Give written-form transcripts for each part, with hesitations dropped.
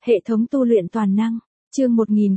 Hệ thống tu luyện toàn năng, chương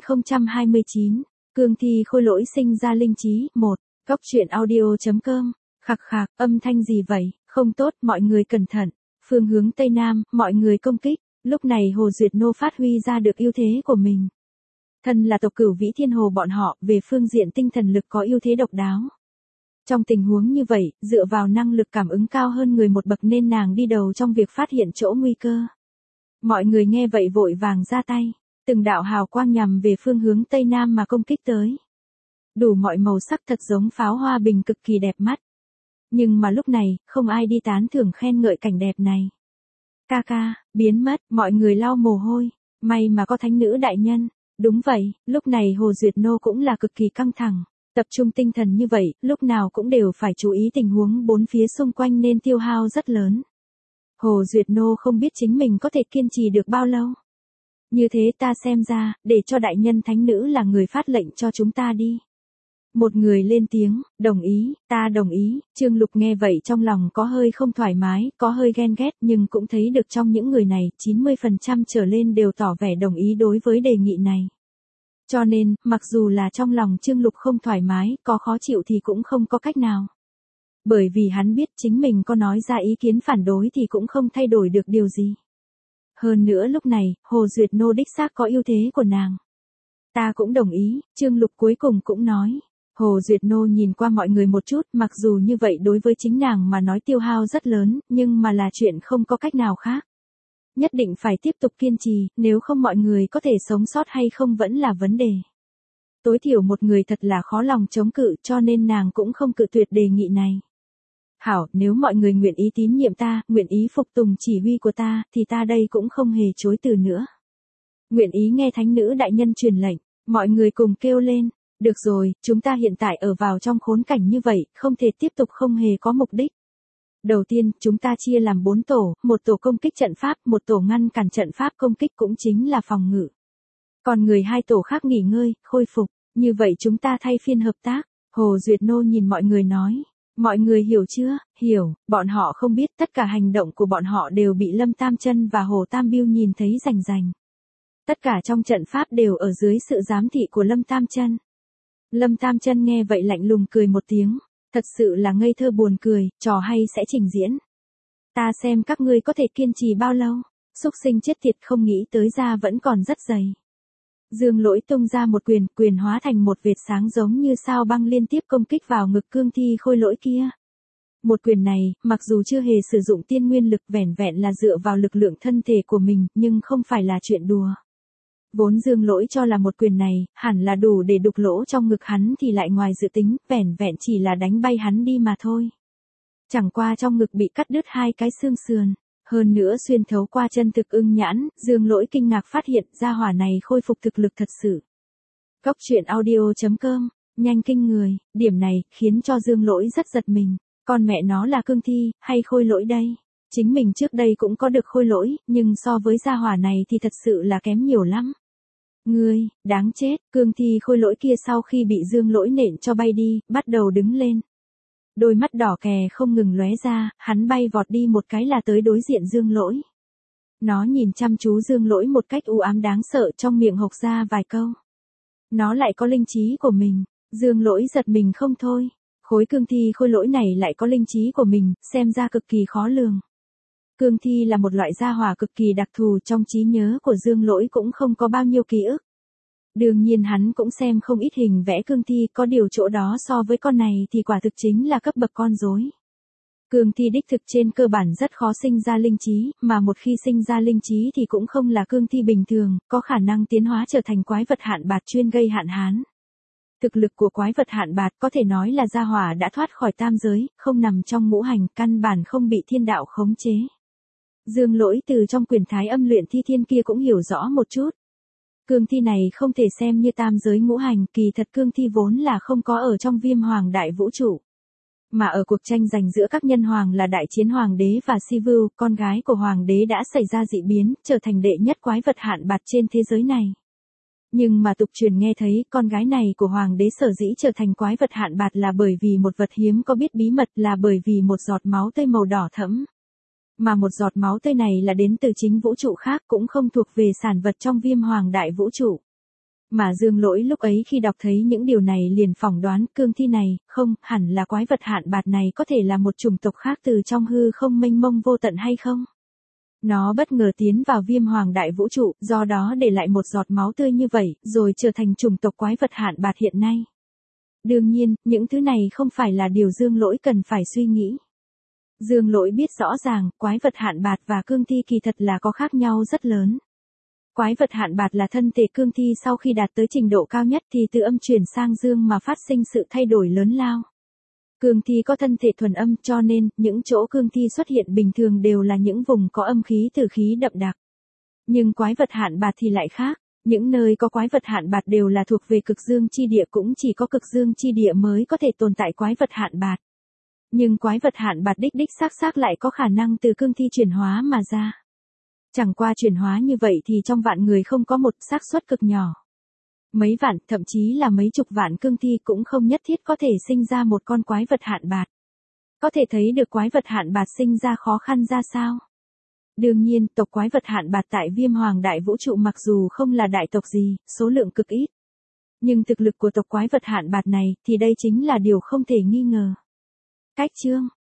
1029, cương thi khôi lỗi sinh ra linh trí, 1, góc truyện audio.com, khạc khạc, âm thanh gì vậy, không tốt, mọi người cẩn thận, phương hướng Tây Nam, mọi người công kích, lúc này Hồ Duyệt Nô phát huy ra được ưu thế của mình. Thân là tộc Cửu Vĩ Thiên Hồ bọn họ, về phương diện tinh thần lực có ưu thế độc đáo. Trong tình huống như vậy, dựa vào năng lực cảm ứng cao hơn người một bậc nên nàng đi đầu trong việc phát hiện chỗ nguy cơ. Mọi người nghe vậy vội vàng ra tay, từng đạo hào quang nhằm về phương hướng Tây Nam mà công kích tới. Đủ mọi màu sắc thật giống pháo hoa bình cực kỳ đẹp mắt. Nhưng mà lúc này, không ai đi tán thưởng khen ngợi cảnh đẹp này. Ca ca, biến mất, mọi người lau mồ hôi, may mà có thánh nữ đại nhân. Đúng vậy, lúc này Hồ Duyệt Nô cũng là cực kỳ căng thẳng. Tập trung tinh thần như vậy, lúc nào cũng đều phải chú ý tình huống bốn phía xung quanh nên tiêu hao rất lớn. Hồ Duyệt Nô không biết chính mình có thể kiên trì được bao lâu. Như thế ta xem ra, để cho đại nhân thánh nữ là người phát lệnh cho chúng ta đi. Một người lên tiếng, đồng ý, ta đồng ý, Trương Lục nghe vậy trong lòng có hơi không thoải mái, có hơi ghen ghét nhưng cũng thấy được trong những người này, 90% trở lên đều tỏ vẻ đồng ý đối với đề nghị này. Cho nên, mặc dù là trong lòng Trương Lục không thoải mái, có khó chịu thì cũng không có cách nào. Bởi vì hắn biết chính mình có nói ra ý kiến phản đối thì cũng không thay đổi được điều gì. Hơn nữa lúc này, Hồ Duyệt Nô đích xác có ưu thế của nàng. Ta cũng đồng ý, Trương Lục cuối cùng cũng nói. Hồ Duyệt Nô nhìn qua mọi người một chút, mặc dù như vậy đối với chính nàng mà nói tiêu hao rất lớn, nhưng mà là chuyện không có cách nào khác. Nhất định phải tiếp tục kiên trì, nếu không mọi người có thể sống sót hay không vẫn là vấn đề. Tối thiểu một người thật là khó lòng chống cự cho nên nàng cũng không cự tuyệt đề nghị này. Hảo, nếu mọi người nguyện ý tín nhiệm ta, nguyện ý phục tùng chỉ huy của ta, thì ta đây cũng không hề chối từ nữa. Nguyện ý nghe thánh nữ đại nhân truyền lệnh, mọi người cùng kêu lên. Được rồi, chúng ta hiện tại ở vào trong khốn cảnh như vậy, không thể tiếp tục không hề có mục đích. Đầu tiên, chúng ta chia làm 4 tổ, một tổ công kích trận pháp, một tổ ngăn cản trận pháp công kích cũng chính là phòng ngự. Còn người 2 tổ khác nghỉ ngơi, khôi phục, như vậy chúng ta thay phiên hợp tác. Hồ Duyệt Nô nhìn mọi người nói. Mọi người hiểu chưa? Hiểu, bọn họ không biết tất cả hành động của bọn họ đều bị Lâm Tam Chân và Hồ Tam Biêu nhìn thấy rành rành. Tất cả trong trận pháp đều ở dưới sự giám thị của Lâm Tam Chân. Lâm Tam Chân nghe vậy lạnh lùng cười một tiếng, thật sự là ngây thơ buồn cười, trò hay sẽ trình diễn. Ta xem các ngươi có thể kiên trì bao lâu, xúc sinh chết tiệt không nghĩ tới ra vẫn còn rất dày. Dương Lỗi tung ra một quyền, quyền hóa thành một vệt sáng giống như sao băng liên tiếp công kích vào ngực cương thi khôi lỗi kia. Một quyền này, mặc dù chưa hề sử dụng tiên nguyên lực vẻn vẹn là dựa vào lực lượng thân thể của mình, nhưng không phải là chuyện đùa. Vốn Dương Lỗi cho là một quyền này, hẳn là đủ để đục lỗ trong ngực hắn thì lại ngoài dự tính, vẻn vẹn chỉ là đánh bay hắn đi mà thôi. Chẳng qua trong ngực bị cắt đứt 2 cái xương sườn, hơn nữa xuyên thấu qua chân thực ưng nhãn, Dương Lỗi kinh ngạc phát hiện ra hỏa này khôi phục thực lực thật sự. Góc truyện audio.com, nhanh kinh người, điểm này khiến cho Dương Lỗi rất giật mình, con mẹ nó là cương thi, hay khôi lỗi đây? Chính mình trước đây cũng có được khôi lỗi, nhưng so với gia hỏa này thì thật sự là kém nhiều lắm. Ngươi, đáng chết, cương thi khôi lỗi kia sau khi bị Dương Lỗi nện cho bay đi, bắt đầu đứng lên. Đôi mắt đỏ kè không ngừng lóe ra, hắn bay vọt đi một cái là tới đối diện Dương Lỗi. Nó nhìn chăm chú Dương Lỗi một cách u ám đáng sợ trong miệng hộc ra vài câu. Nó lại có linh trí của mình, Dương Lỗi giật mình không thôi. Khối cương thi khôi lỗi này lại có linh trí của mình, xem ra cực kỳ khó lường. Cương thi là một loại gia hỏa cực kỳ đặc thù trong trí nhớ của Dương Lỗi cũng không có bao nhiêu ký ức. Đương nhiên hắn cũng xem không ít hình vẽ cương thi, có điều chỗ đó so với con này thì quả thực chính là cấp bậc con rối. Cương thi đích thực trên cơ bản rất khó sinh ra linh trí, mà một khi sinh ra linh trí thì cũng không là cương thi bình thường, có khả năng tiến hóa trở thành quái vật hạn bạt chuyên gây hạn hán. Thực lực của quái vật hạn bạt có thể nói là gia hỏa đã thoát khỏi tam giới, không nằm trong ngũ hành, căn bản không bị thiên đạo khống chế. Dương Lỗi từ trong quyền thái âm luyện thi thiên kia cũng hiểu rõ một chút. Cương thi này không thể xem như tam giới ngũ hành, kỳ thật cương thi vốn là không có ở trong Viêm Hoàng đại vũ trụ. Mà ở cuộc tranh giành giữa các nhân hoàng là đại chiến hoàng đế và Sivu, con gái của hoàng đế đã xảy ra dị biến, trở thành đệ nhất quái vật hạn bạt trên thế giới này. Nhưng mà tục truyền nghe thấy con gái này của hoàng đế sở dĩ trở thành quái vật hạn bạt là bởi vì một vật hiếm có biết bí mật, là bởi vì một giọt máu tươi màu đỏ thẫm. Mà một giọt máu tươi này là đến từ chính vũ trụ khác, cũng không thuộc về sản vật trong Viêm Hoàng Đại Vũ trụ. Mà Dương Lỗi lúc ấy khi đọc thấy những điều này liền phỏng đoán cương thi này, không, hẳn là quái vật hạn bạt này có thể là một chủng tộc khác từ trong hư không mênh mông vô tận hay không? Nó bất ngờ tiến vào Viêm Hoàng Đại Vũ trụ, do đó để lại một giọt máu tươi như vậy, rồi trở thành chủng tộc quái vật hạn bạt hiện nay. Đương nhiên, những thứ này không phải là điều Dương Lỗi cần phải suy nghĩ. Dương Lỗi biết rõ ràng, quái vật hạn bạt và cương thi kỳ thật là có khác nhau rất lớn. Quái vật hạn bạt là thân thể cương thi sau khi đạt tới trình độ cao nhất thì từ âm chuyển sang dương mà phát sinh sự thay đổi lớn lao. Cương thi có thân thể thuần âm cho nên, những chỗ cương thi xuất hiện bình thường đều là những vùng có âm khí tử khí đậm đặc. Nhưng quái vật hạn bạt thì lại khác, những nơi có quái vật hạn bạt đều là thuộc về cực dương chi địa, cũng chỉ có cực dương chi địa mới có thể tồn tại quái vật hạn bạt. Nhưng quái vật hạn bạt đích xác lại có khả năng từ cương thi chuyển hóa mà ra. Chẳng qua chuyển hóa như vậy thì trong vạn người không có một, xác suất cực nhỏ. Mấy vạn, thậm chí là mấy chục vạn cương thi cũng không nhất thiết có thể sinh ra một con quái vật hạn bạt. Có thể thấy được quái vật hạn bạt sinh ra khó khăn ra sao. Đương nhiên, tộc quái vật hạn bạt tại Viêm Hoàng Đại Vũ trụ mặc dù không là đại tộc gì, số lượng cực ít. Nhưng thực lực của tộc quái vật hạn bạt này thì đây chính là điều không thể nghi ngờ. Cách chương